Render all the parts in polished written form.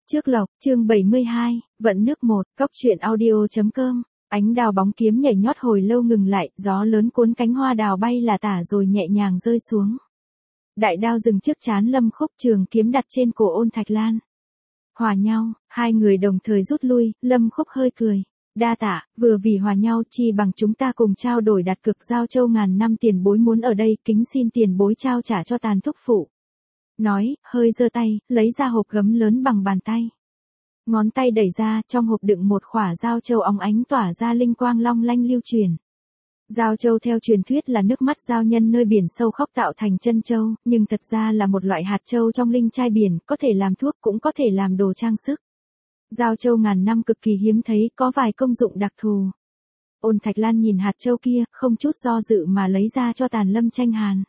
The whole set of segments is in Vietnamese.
Trước lộc, chương 72, vận nước 1, cóc truyện audio.com, ánh đào bóng kiếm nhảy nhót hồi lâu ngừng lại, gió lớn cuốn cánh hoa đào bay là tả rồi nhẹ nhàng rơi xuống. Đại đao dừng trước trán Lâm Khúc, trường kiếm đặt trên cổ Ôn Thạch Lan. Hòa nhau, hai người đồng thời rút lui, Lâm Khúc hơi cười. Đa tạ, vừa vì hòa nhau chi bằng chúng ta cùng trao đổi đặt cược giao châu ngàn năm tiền bối muốn ở đây, kính xin tiền bối trao trả cho Tàn thúc phụ. Nói, hơi giơ tay, lấy ra hộp gấm lớn bằng bàn tay. Ngón tay đẩy ra, trong hộp đựng một khỏa giao châu óng ánh tỏa ra linh quang long lanh lưu truyền. Giao châu theo truyền thuyết là nước mắt giao nhân nơi biển sâu khóc tạo thành chân châu, nhưng thật ra là một loại hạt châu trong linh chai biển, có thể làm thuốc cũng có thể làm đồ trang sức. Giao châu ngàn năm cực kỳ hiếm thấy, có vài công dụng đặc thù. Ôn Thạch Lan nhìn hạt châu kia, không chút do dự mà lấy ra cho Tàn Lâm Tranh Hàn.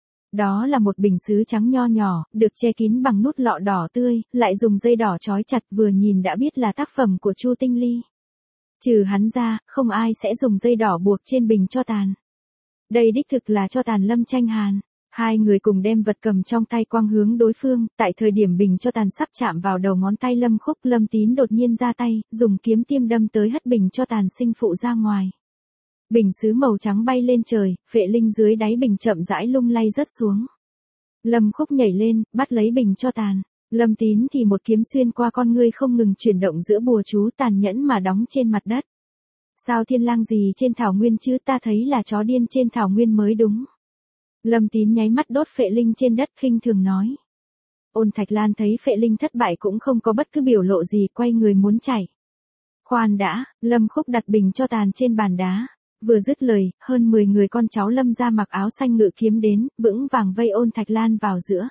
Đó là một bình sứ trắng nho nhỏ, được che kín bằng nút lọ đỏ tươi, lại dùng dây đỏ trói chặt, vừa nhìn đã biết là tác phẩm của Chu Tinh Ly. Trừ hắn ra, không ai sẽ dùng dây đỏ buộc trên bình cho Tàn. Đây đích thực là cho Tàn Lâm Tranh Hàn. Hai người cùng đem vật cầm trong tay quang hướng đối phương, tại thời điểm bình cho Tàn sắp chạm vào đầu ngón tay Lâm Khúc, Lâm Tín đột nhiên ra tay, dùng kiếm tiêm đâm tới hất bình cho Tàn sinh phụ ra ngoài. Bình sứ màu trắng bay lên trời, phệ linh dưới đáy bình chậm rãi lung lay rớt xuống. Lâm Khúc nhảy lên, bắt lấy bình cho Tàn. Lâm Tín thì một kiếm xuyên qua con ngươi không ngừng chuyển động giữa bùa chú tàn nhẫn mà đóng trên mặt đất. Sao thiên lang gì trên thảo nguyên chứ, ta thấy là chó điên trên thảo nguyên mới đúng. Lâm Tín nháy mắt đốt phệ linh trên đất khinh thường nói. Ôn Thạch Lan thấy phệ linh thất bại cũng không có bất cứ biểu lộ gì, quay người muốn chạy. Khoan đã, Lâm Khúc đặt bình cho Tàn trên bàn đá. Vừa dứt lời, hơn 10 người con cháu Lâm gia mặc áo xanh ngự kiếm đến, vững vàng vây Ôn Thạch Lan vào giữa.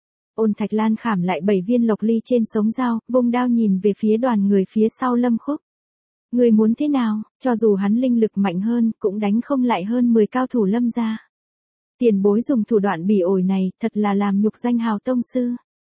Ôn Thạch Lan khảm lại 7 viên lộc ly trên sống dao, vung đao nhìn về phía đoàn người phía sau Lâm Khúc. Người muốn thế nào, cho dù hắn linh lực mạnh hơn, cũng đánh không lại hơn 10 cao thủ Lâm gia. Tiền bối dùng thủ đoạn bỉ ổi này, thật là làm nhục danh hào tông sư.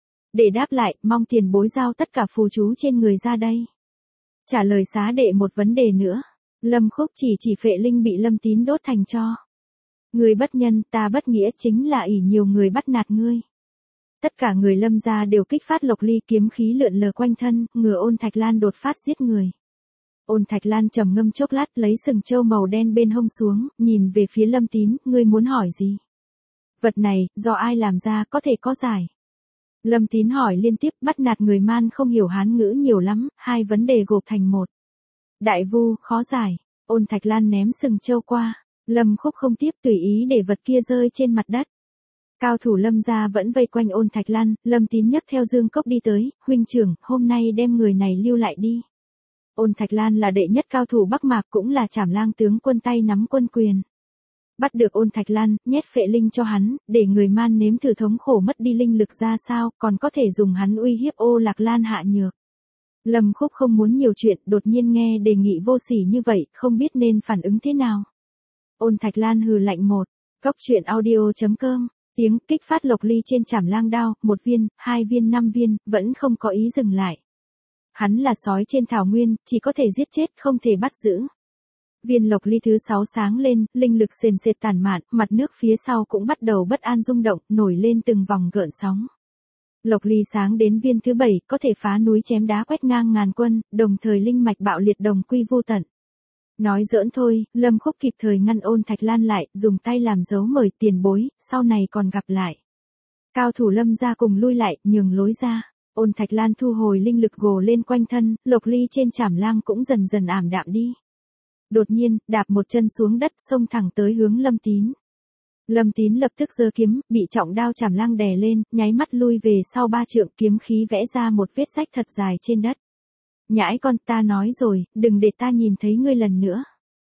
Để đáp lại, mong tiền bối giao tất cả phù chú trên người ra đây. Trả lời xá đệ một vấn đề nữa. Lâm Khúc chỉ phệ linh bị Lâm Tín đốt thành tro. Người bất nhân, ta bất nghĩa, chính là ỷ nhiều người bắt nạt ngươi. Tất cả người Lâm gia đều kích phát lộc ly, kiếm khí lượn lờ quanh thân, ngừa Ôn Thạch Lan đột phát giết người. Ôn Thạch Lan trầm ngâm chốc lát, lấy sừng châu màu đen bên hông xuống, nhìn về phía Lâm Tín, ngươi muốn hỏi gì? Vật này, do ai làm ra, có thể có giải. Lâm Tín hỏi liên tiếp, bắt nạt người man không hiểu Hán ngữ nhiều lắm, hai vấn đề gộp thành một. Đại vu, khó giải. Ôn Thạch Lan ném sừng châu qua. Lâm Khúc không tiếp, tùy ý để vật kia rơi trên mặt đất. Cao thủ Lâm gia vẫn vây quanh Ôn Thạch Lan, Lâm Tín nhấc theo Dương Cốc đi tới, huynh trưởng, hôm nay đem người này lưu lại đi. Ôn Thạch Lan là đệ nhất cao thủ Bắc Mạc, cũng là Trảm Lang tướng quân tay nắm quân quyền. Bắt được Ôn Thạch Lan, nhét phệ linh cho hắn, để người man nếm thử thống khổ mất đi linh lực ra sao, còn có thể dùng hắn uy hiếp Ô Lạc Lan hạ nhược. Lâm Khúc không muốn nhiều chuyện, đột nhiên nghe đề nghị vô sỉ như vậy, không biết nên phản ứng thế nào. Ôn Thạch Lan hừ lạnh một. Cóc truyện audio.com, tiếng kích phát lộc ly trên Trảm Lang đao, 1 viên, 2 viên, 5 viên, vẫn không có ý dừng lại. Hắn là sói trên thảo nguyên, chỉ có thể giết chết, không thể bắt giữ. Viên lộc ly thứ 6 sáng lên, linh lực sền sệt tản mạn, mặt nước phía sau cũng bắt đầu bất an rung động, nổi lên từng vòng gợn sóng. Lộc ly sáng đến viên thứ 7, có thể phá núi chém đá quét ngang ngàn quân, đồng thời linh mạch bạo liệt đồng quy vô tận. Nói giỡn thôi, Lâm Khúc kịp thời ngăn Ôn Thạch Lan lại, dùng tay làm dấu mời tiền bối, sau này còn gặp lại. Cao thủ Lâm gia cùng lui lại, nhường lối ra. Ôn Thạch Lan thu hồi linh lực gồ lên quanh thân, lộc ly trên Trảm Lang cũng dần dần ảm đạm đi. Đột nhiên, đạp một chân xuống đất, xông thẳng tới hướng Lâm Tín. Lâm Tín lập tức giơ kiếm, bị trọng đao Trảm Lang đè lên, nháy mắt lui về sau 3 trượng, kiếm khí vẽ ra một vết rách thật dài trên đất. Nhãi con, ta nói rồi, đừng để ta nhìn thấy ngươi lần nữa.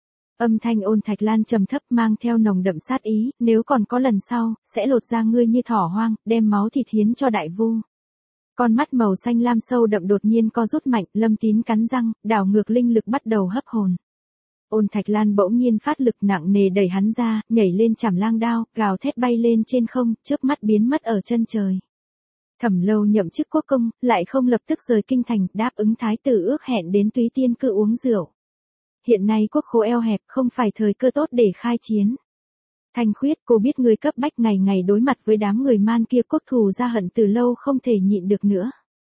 Âm thanh Ôn Thạch Lan trầm thấp mang theo nồng đậm sát ý, nếu còn có lần sau, sẽ lột da ngươi như thỏ hoang, đem máu thịt hiến cho đại vu. Con mắt màu xanh lam sâu đậm đột nhiên co rút mạnh, Lâm Tín cắn răng, đảo ngược linh lực bắt đầu hấp hồn. Ôn Thạch Lan bỗng nhiên phát lực nặng nề đẩy hắn ra, nhảy lên Trảm Lang đao, gào thét bay lên trên không, chớp mắt biến mất ở chân trời. Thẩm Lâu nhậm chức quốc công, lại không lập tức rời kinh thành, đáp ứng thái tử ước hẹn đến Túy Tiên cư uống rượu. Hiện nay quốc khố eo hẹp, không phải thời cơ tốt để khai chiến. Thanh Khuyết, cô biết người cấp bách ngày ngày đối mặt với đám người man kia, quốc thù ra hận từ lâu không thể nhịn được nữa.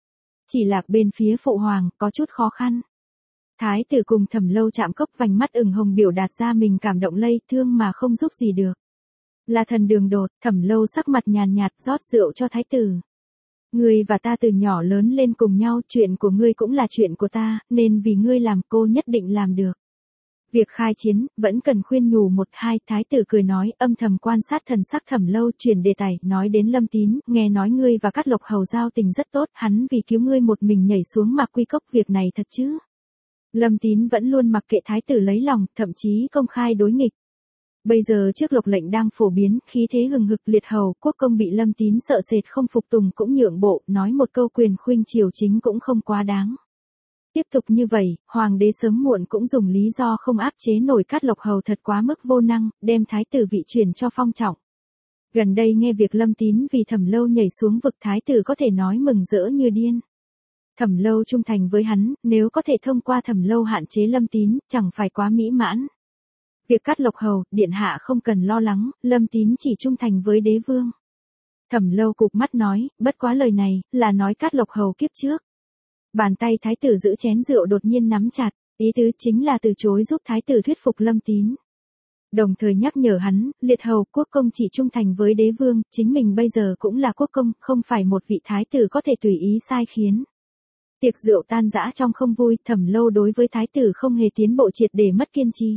Chỉ là bên phía phụ hoàng có chút khó khăn. Thái tử cùng Thẩm Lâu chạm cốc, vành mắt ửng hồng biểu đạt ra mình cảm động lây thương mà không giúp gì được. Là thần đường đột, Thẩm Lâu sắc mặt nhàn nhạt rót rượu cho thái tử. Ngươi và ta từ nhỏ lớn lên cùng nhau, chuyện của ngươi cũng là chuyện của ta, nên vì ngươi làm cô nhất định làm được. Việc khai chiến, vẫn cần khuyên nhủ một hai, thái tử cười nói, âm thầm quan sát thần sắc Thẩm Lâu, chuyển đề tài, nói đến Lâm Tín, nghe nói ngươi và Cát Lộc Hầu giao tình rất tốt, hắn vì cứu ngươi một mình nhảy xuống Mạc Quy Cốc, việc này thật chứ? Lâm Tín vẫn luôn mặc kệ thái tử lấy lòng, thậm chí công khai đối nghịch. Bây giờ trước Lộc lệnh đang phổ biến, khí thế hừng hực, liệt hầu, quốc công bị Lâm Tín sợ sệt không phục tùng cũng nhượng bộ, nói một câu quyền khuynh triều chính cũng không quá đáng. Tiếp tục như vậy, hoàng đế sớm muộn cũng dùng lý do không áp chế nổi Cát Lộc Hầu thật quá mức vô năng, đem thái tử vị chuyển cho Phong Trọng. Gần đây nghe việc Lâm Tín vì Thẩm Lâu nhảy xuống vực, thái tử có thể nói mừng rỡ như điên. Thẩm Lâu trung thành với hắn, nếu có thể thông qua Thẩm Lâu hạn chế Lâm Tín, chẳng phải quá mỹ mãn. Việc Cát Lộc Hầu, điện hạ không cần lo lắng, Lâm Tín chỉ trung thành với đế vương. Thẩm Lâu cụp mắt nói, bất quá lời này, là nói Cát Lộc Hầu kiếp trước. Bàn tay thái tử giữ chén rượu đột nhiên nắm chặt, ý tứ chính là từ chối giúp thái tử thuyết phục Lâm Tín. Đồng thời nhắc nhở hắn, liệt hầu, quốc công chỉ trung thành với đế vương, chính mình bây giờ cũng là quốc công, không phải một vị thái tử có thể tùy ý sai khiến. Tiệc rượu tan rã trong không vui, Thẩm Lâu đối với thái tử không hề tiến bộ, triệt để mất kiên trì.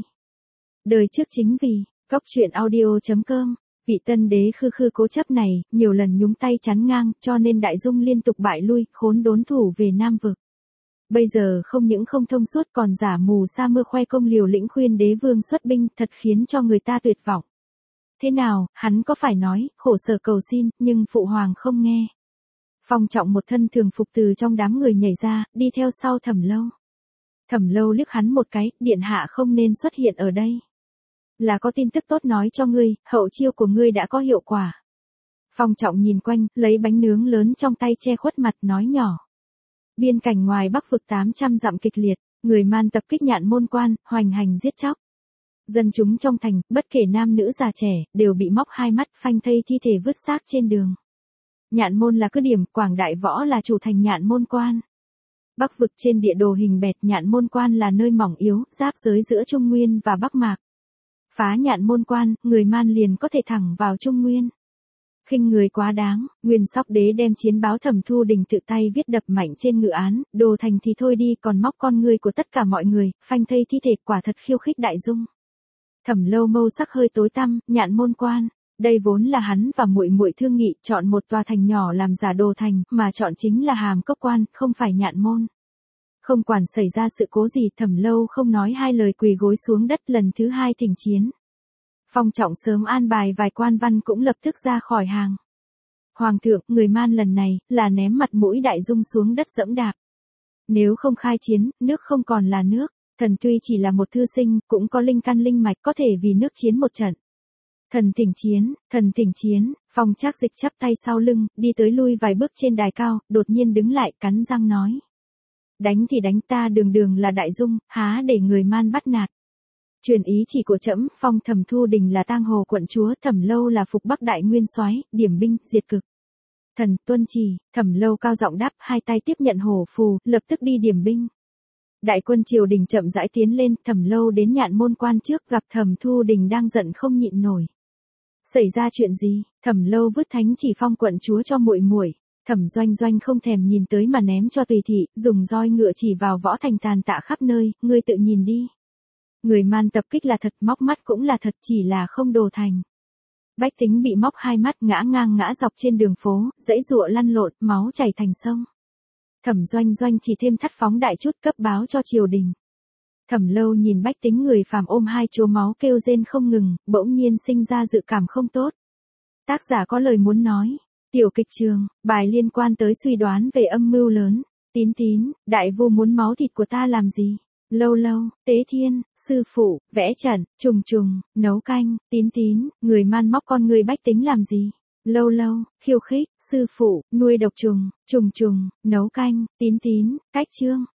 Đời trước chính vì, cóc truyện audio.com, vị tân đế khư khư cố chấp này, nhiều lần nhúng tay chắn ngang, cho nên Đại Dung liên tục bại lui, khốn đốn thủ về Nam Vực. Bây giờ không những không thông suốt còn giả mù sa mưa khoe công liều lĩnh khuyên đế vương xuất binh, thật khiến cho người ta tuyệt vọng. Thế nào, hắn có phải nói, khổ sở cầu xin, nhưng phụ hoàng không nghe. Phong Trọng một thân thường phục từ trong đám người nhảy ra, đi theo sau Thẩm Lâu. Thẩm Lâu liếc hắn một cái, điện hạ không nên xuất hiện ở đây. Là có tin tức tốt nói cho ngươi, hậu chiêu của ngươi đã có hiệu quả. Phong Trọng nhìn quanh, lấy bánh nướng lớn trong tay che khuất mặt, nói nhỏ. Biên cảnh ngoài Bắc vực 800 dặm kịch liệt, người Man tập kích Nhạn Môn Quan, hoành hành giết chóc. Dân chúng trong thành, bất kể nam nữ già trẻ, đều bị móc hai mắt, phanh thây thi thể vứt xác trên đường. Nhạn Môn là cứ điểm, Quảng Đại Võ là chủ thành Nhạn Môn Quan. Bắc vực trên địa đồ hình bẹt, Nhạn Môn Quan là nơi mỏng yếu, giáp giới giữa Trung Nguyên và Bắc Mạc. Phá Nhạn Môn Quan, người Man liền có thể thẳng vào Trung Nguyên. Khinh người quá đáng, Nguyên Sóc Đế đem chiến báo Thẩm Thu Đình tự tay viết đập mạnh trên ngự án, đồ thành thì thôi đi, còn móc con ngươi của tất cả mọi người, phanh thây thi thể, quả thật khiêu khích Đại Dung. Thẩm Lâu mâu sắc hơi tối tăm, Nhạn Môn Quan, đây vốn là hắn và muội muội thương nghị, chọn một tòa thành nhỏ làm giả đồ thành, mà chọn chính là Hàm Cốc Quan, không phải Nhạn Môn. Không quản xảy ra sự cố gì, Thẩm Lâu không nói hai lời quỳ gối xuống đất, lần thứ hai thỉnh chiến. Phong Trọng sớm an bài vài quan văn cũng lập tức ra khỏi hàng. Hoàng thượng, người Man lần này, là ném mặt mũi Đại Dung xuống đất dẫm đạp. Nếu không khai chiến, nước không còn là nước, thần tuy chỉ là một thư sinh, cũng có linh căn linh mạch, có thể vì nước chiến một trận. Thần thỉnh chiến, Phong Trác Dịch chắp tay sau lưng, đi tới lui vài bước trên đài cao, đột nhiên đứng lại, cắn răng nói. Đánh thì đánh, ta đường đường là Đại Dung, há để người Man bắt nạt. Truyền ý chỉ của trẫm, phong Thẩm Thu Đình là tang hồ quận chúa, Thẩm Lâu là phục Bắc đại nguyên soái, điểm binh, diệt cực. Thần tuân chỉ, Thẩm Lâu cao giọng đáp, hai tay tiếp nhận hổ phù, lập tức đi điểm binh. Đại quân triều đình chậm rãi tiến lên, Thẩm Lâu đến Nhạn Môn Quan trước, gặp Thẩm Thu Đình đang giận không nhịn nổi. Xảy ra chuyện gì? Thẩm Lâu vứt thánh chỉ phong quận chúa cho muội muội. Thẩm Doanh Doanh không thèm nhìn tới mà ném cho Tùy thị, dùng roi ngựa chỉ vào võ thành tàn tạ khắp nơi, ngươi tự nhìn đi. Người Man tập kích là thật, móc mắt cũng là thật, chỉ là không đồ thành. Bách tính bị móc hai mắt, ngã ngang ngã dọc trên đường phố, dãy giụa lăn lộn, máu chảy thành sông. Thẩm Doanh Doanh chỉ thêm thắt phóng đại chút, cấp báo cho triều đình. Thẩm Lâu nhìn bách tính người phàm ôm hai chố máu kêu rên không ngừng, bỗng nhiên sinh ra dự cảm không tốt. Tác giả có lời muốn nói. Tiểu kịch trường, bài liên quan tới suy đoán về âm mưu lớn. Tín, đại vu muốn máu thịt của ta làm gì? Lâu, Tế Thiên, sư phụ, vẽ trận, trùng, nấu canh. Tín, người Man móc con người bách tính làm gì? Lâu, khiêu khích, sư phụ, nuôi độc trùng, nấu canh. Tín, cách chương.